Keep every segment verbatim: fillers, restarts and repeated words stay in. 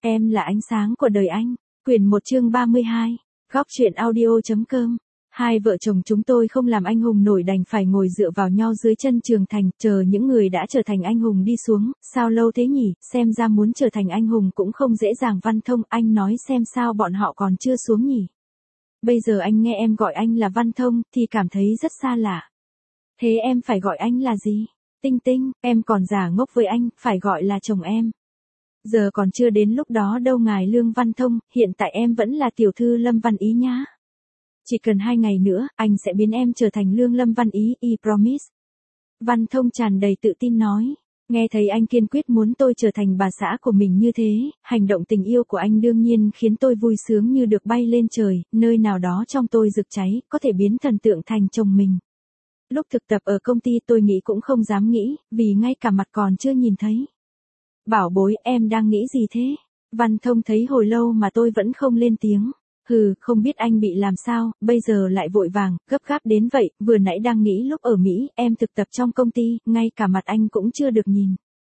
Em là ánh sáng của đời anh. Quyển một chương ba mươi hai. Góc truyện audio.com. Hai vợ chồng chúng tôi không làm anh hùng nổi đành phải ngồi dựa vào nhau dưới chân trường thành, chờ những người đã trở thành anh hùng đi xuống. Sao lâu thế nhỉ, xem ra muốn trở thành anh hùng cũng không dễ dàng. Văn Thông, anh nói xem sao bọn họ còn chưa xuống nhỉ. Bây giờ anh nghe em gọi anh là Văn Thông thì cảm thấy rất xa lạ. Thế em phải gọi anh là gì? Tinh Tinh, em còn giả ngốc với anh, phải gọi là chồng em. Giờ còn chưa đến lúc đó đâu ngài Lương Văn Thông, hiện tại em vẫn là tiểu thư Lâm Văn Ý nhá. Chỉ cần hai ngày nữa, anh sẽ biến em trở thành Lương Lâm Văn Ý, I promise. Văn Thông tràn đầy tự tin nói. Nghe thấy anh kiên quyết muốn tôi trở thành bà xã của mình như thế, hành động tình yêu của anh đương nhiên khiến tôi vui sướng như được bay lên trời, nơi nào đó trong tôi rực cháy, có thể biến thần tượng thành chồng mình. Lúc thực tập ở công ty tôi nghĩ cũng không dám nghĩ, vì ngay cả mặt còn chưa nhìn thấy. Bảo bối, em đang nghĩ gì thế? Văn Thông thấy hồi lâu mà tôi vẫn không lên tiếng. Hừ, không biết anh bị làm sao, bây giờ lại vội vàng, gấp gáp đến vậy, vừa nãy đang nghĩ lúc ở Mỹ, em thực tập trong công ty, ngay cả mặt anh cũng chưa được nhìn.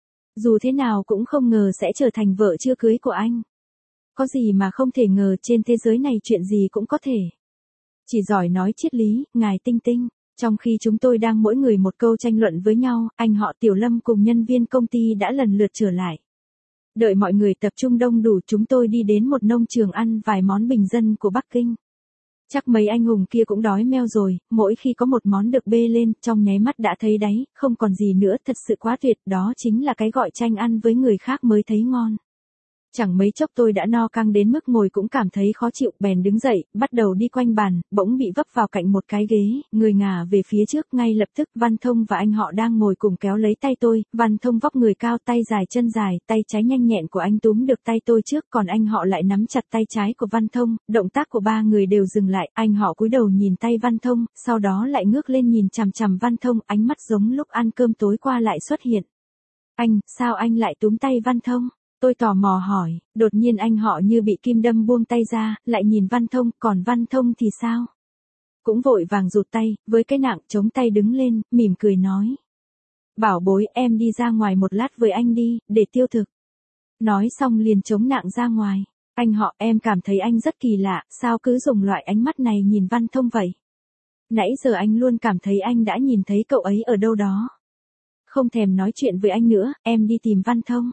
Dù thế nào cũng không ngờ sẽ trở thành vợ chưa cưới của anh. Có gì mà không thể ngờ, trên thế giới này chuyện gì cũng có thể. Chỉ giỏi nói triết lý, ngài Tinh Tinh. Trong khi chúng tôi đang mỗi người một câu tranh luận với nhau, anh họ Tiểu Lâm cùng nhân viên công ty đã lần lượt trở lại. Đợi mọi người tập trung đông đủ, chúng tôi đi đến một nông trường ăn vài món bình dân của Bắc Kinh. Chắc mấy anh hùng kia cũng đói meo rồi, mỗi khi có một món được bê lên, trong nháy mắt đã thấy đáy, không còn gì nữa, thật sự quá tuyệt, đó chính là cái gọi tranh ăn với người khác mới thấy ngon. Chẳng mấy chốc tôi đã no căng đến mức ngồi cũng cảm thấy khó chịu, bèn đứng dậy, bắt đầu đi quanh bàn, bỗng bị vấp vào cạnh một cái ghế, người ngả về phía trước, ngay lập tức Văn Thông và anh họ đang ngồi cùng kéo lấy tay tôi. Văn Thông vóc người cao, tay dài chân dài, tay trái nhanh nhẹn của anh túm được tay tôi trước, còn anh họ lại nắm chặt tay trái của Văn Thông, động tác của ba người đều dừng lại, anh họ cúi đầu nhìn tay Văn Thông, sau đó lại ngước lên nhìn chằm chằm Văn Thông, ánh mắt giống lúc ăn cơm tối qua lại xuất hiện. Anh, sao anh lại túm tay Văn Thông? Tôi tò mò hỏi, đột nhiên anh họ như bị kim đâm buông tay ra, lại nhìn Văn Thông, còn Văn Thông thì sao? Cũng vội vàng rụt tay, với cái nạng chống tay đứng lên, mỉm cười nói. Bảo bối, em đi ra ngoài một lát với anh đi, để tiêu thực. Nói xong liền chống nạng ra ngoài. Anh họ, em cảm thấy anh rất kỳ lạ, sao cứ dùng loại ánh mắt này nhìn Văn Thông vậy? Nãy giờ anh luôn cảm thấy anh đã nhìn thấy cậu ấy ở đâu đó. Không thèm nói chuyện với anh nữa, em đi tìm Văn Thông.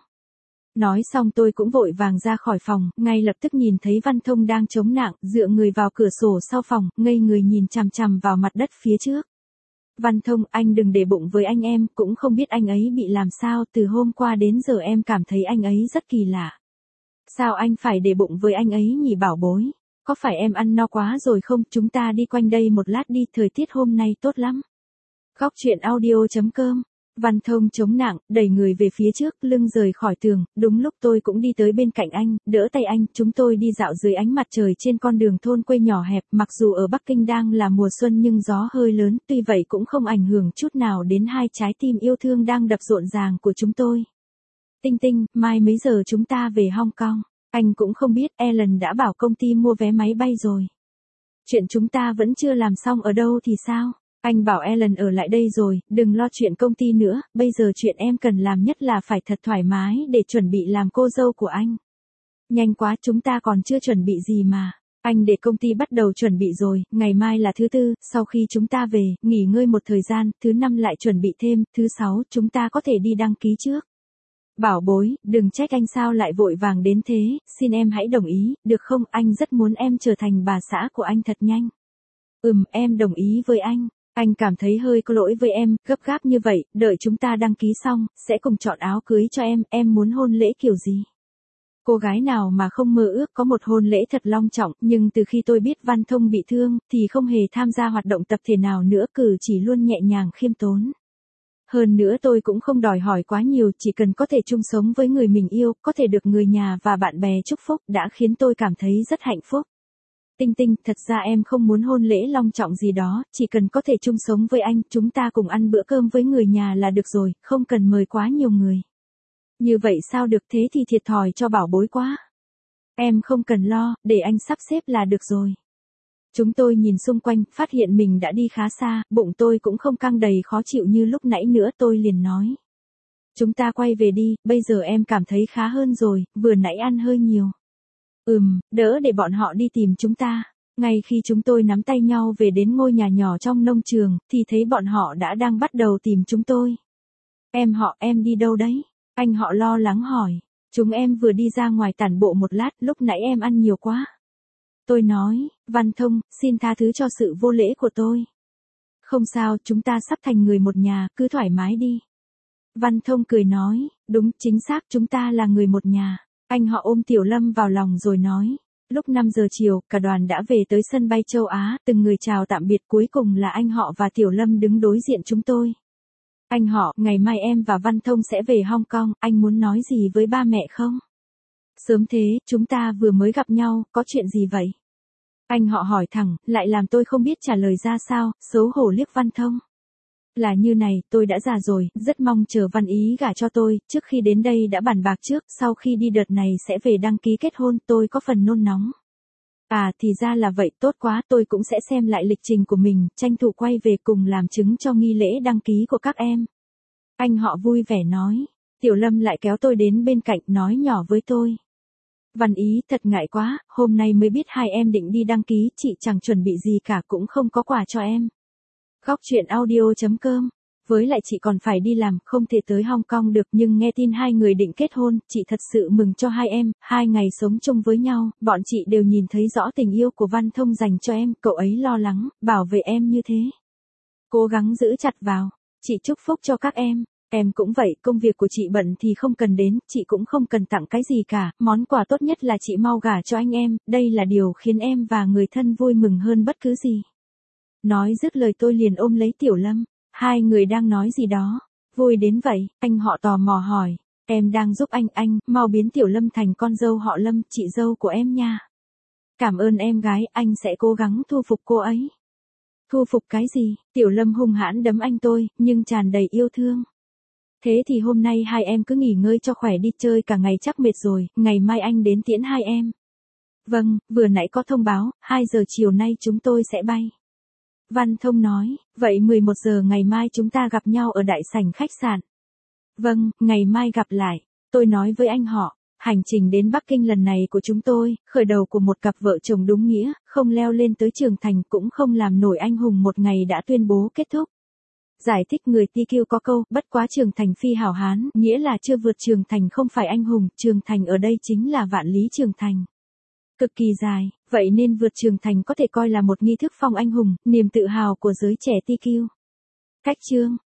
Nói xong tôi cũng vội vàng ra khỏi phòng, ngay lập tức nhìn thấy Văn Thông đang chống nạng, dựa người vào cửa sổ sau phòng, ngây người nhìn chằm chằm vào mặt đất phía trước. Văn Thông, anh đừng để bụng với anh em, cũng không biết anh ấy bị làm sao, từ hôm qua đến giờ em cảm thấy anh ấy rất kỳ lạ. Sao anh phải để bụng với anh ấy nhỉ bảo bối? Có phải em ăn no quá rồi không? Chúng ta đi quanh đây một lát đi, thời tiết hôm nay tốt lắm. Góc truyện audio.com. Văn Thông chống nạng, đẩy người về phía trước, lưng rời khỏi tường, đúng lúc tôi cũng đi tới bên cạnh anh, đỡ tay anh, chúng tôi đi dạo dưới ánh mặt trời trên con đường thôn quê nhỏ hẹp, mặc dù ở Bắc Kinh đang là mùa xuân nhưng gió hơi lớn, tuy vậy cũng không ảnh hưởng chút nào đến hai trái tim yêu thương đang đập rộn ràng của chúng tôi. Tinh Tinh, mai mấy giờ chúng ta về Hong Kong? Anh cũng không biết, Ellen đã bảo công ty mua vé máy bay rồi. Chuyện chúng ta vẫn chưa làm xong ở đâu thì sao? Anh bảo Ellen ở lại đây rồi, đừng lo chuyện công ty nữa, bây giờ chuyện em cần làm nhất là phải thật thoải mái để chuẩn bị làm cô dâu của anh. Nhanh quá, chúng ta còn chưa chuẩn bị gì mà. Anh để công ty bắt đầu chuẩn bị rồi, ngày mai là thứ tư, sau khi chúng ta về, nghỉ ngơi một thời gian, thứ năm lại chuẩn bị thêm, thứ sáu chúng ta có thể đi đăng ký trước. Bảo bối, đừng trách anh sao lại vội vàng đến thế, xin em hãy đồng ý, được không? Anh rất muốn em trở thành bà xã của anh thật nhanh. Ừm, em đồng ý với anh. Anh cảm thấy hơi có lỗi với em, gấp gáp như vậy, đợi chúng ta đăng ký xong, sẽ cùng chọn áo cưới cho em, em muốn hôn lễ kiểu gì? Cô gái nào mà không mơ ước có một hôn lễ thật long trọng, nhưng từ khi tôi biết Văn Thông bị thương, thì không hề tham gia hoạt động tập thể nào nữa, cử chỉ luôn nhẹ nhàng khiêm tốn. Hơn nữa tôi cũng không đòi hỏi quá nhiều, chỉ cần có thể chung sống với người mình yêu, có thể được người nhà và bạn bè chúc phúc, đã khiến tôi cảm thấy rất hạnh phúc. Tinh Tinh, thật ra em không muốn hôn lễ long trọng gì đó, chỉ cần có thể chung sống với anh, chúng ta cùng ăn bữa cơm với người nhà là được rồi, không cần mời quá nhiều người. Như vậy sao được, thế thì thiệt thòi cho bảo bối quá. Em không cần lo, để anh sắp xếp là được rồi. Chúng tôi nhìn xung quanh, phát hiện mình đã đi khá xa, bụng tôi cũng không căng đầy khó chịu như lúc nãy nữa, tôi liền nói. Chúng ta quay về đi, bây giờ em cảm thấy khá hơn rồi, vừa nãy ăn hơi nhiều. Ừm, đỡ để bọn họ đi tìm chúng ta. Ngay khi chúng tôi nắm tay nhau về đến ngôi nhà nhỏ trong nông trường, thì thấy bọn họ đã đang bắt đầu tìm chúng tôi. Em họ, em đi đâu đấy? Anh họ lo lắng hỏi. Chúng em vừa đi ra ngoài tản bộ một lát, lúc nãy em ăn nhiều quá. Tôi nói, Văn Thông, xin tha thứ cho sự vô lễ của tôi. Không sao, chúng ta sắp thành người một nhà, cứ thoải mái đi. Văn Thông cười nói, đúng, chính xác, chúng ta là người một nhà. Anh họ ôm Tiểu Lâm vào lòng rồi nói. Lúc năm giờ chiều, cả đoàn đã về tới sân bay châu Á, từng người chào tạm biệt, cuối cùng là anh họ và Tiểu Lâm đứng đối diện chúng tôi. Anh họ, ngày mai em và Văn Thông sẽ về Hong Kong, anh muốn nói gì với ba mẹ không? Sớm thế, chúng ta vừa mới gặp nhau, có chuyện gì vậy? Anh họ hỏi thẳng, lại làm tôi không biết trả lời ra sao, xấu hổ liếc Văn Thông. Là như này, tôi đã già rồi, rất mong chờ Văn Ý gả cho tôi, trước khi đến đây đã bàn bạc trước, sau khi đi đợt này sẽ về đăng ký kết hôn, tôi có phần nôn nóng. À, thì ra là vậy, tốt quá, tôi cũng sẽ xem lại lịch trình của mình, tranh thủ quay về cùng làm chứng cho nghi lễ đăng ký của các em. Anh họ vui vẻ nói. Tiểu Lâm lại kéo tôi đến bên cạnh, nói nhỏ với tôi. Văn Ý, thật ngại quá, hôm nay mới biết hai em định đi đăng ký, chị chẳng chuẩn bị gì cả, cũng không có quà cho em. Góc chuyện audio chấm com. Với lại chị còn phải đi làm, không thể tới Hong Kong được, nhưng nghe tin hai người định kết hôn, chị thật sự mừng cho hai em, hai ngày sống chung với nhau, bọn chị đều nhìn thấy rõ tình yêu của Văn Thông dành cho em, cậu ấy lo lắng, bảo vệ em như thế. Cố gắng giữ chặt vào, chị chúc phúc cho các em. Em cũng vậy, công việc của chị bận thì không cần đến, chị cũng không cần tặng cái gì cả, món quà tốt nhất là chị mau gả cho anh em, đây là điều khiến em và người thân vui mừng hơn bất cứ gì. Nói dứt lời tôi liền ôm lấy Tiểu Lâm, hai người đang nói gì đó, vui đến vậy, anh họ tò mò hỏi, em đang giúp anh, anh, mau biến Tiểu Lâm thành con dâu họ Lâm, chị dâu của em nha. Cảm ơn em gái, anh sẽ cố gắng thu phục cô ấy. Thu phục cái gì? Tiểu Lâm hung hãn đấm anh tôi, nhưng tràn đầy yêu thương. Thế thì hôm nay hai em cứ nghỉ ngơi cho khỏe đi, chơi cả ngày chắc mệt rồi, ngày mai anh đến tiễn hai em. Vâng, vừa nãy có thông báo, hai giờ chiều nay chúng tôi sẽ bay. Văn Thông nói, vậy mười một giờ ngày mai chúng ta gặp nhau ở đại sảnh khách sạn. Vâng, ngày mai gặp lại. Tôi nói với anh họ, hành trình đến Bắc Kinh lần này của chúng tôi, khởi đầu của một cặp vợ chồng đúng nghĩa, không leo lên tới trưởng thành cũng không làm nổi anh hùng một ngày đã tuyên bố kết thúc. Giải thích người ti kiu có câu, bất quá trưởng thành phi hảo hán, nghĩa là chưa vượt trưởng thành không phải anh hùng, trưởng thành ở đây chính là vạn lý trưởng thành. Cực kỳ dài, vậy nên vượt trưởng thành có thể coi là một nghi thức phong anh hùng, niềm tự hào của giới trẻ ti kiu. Cách chương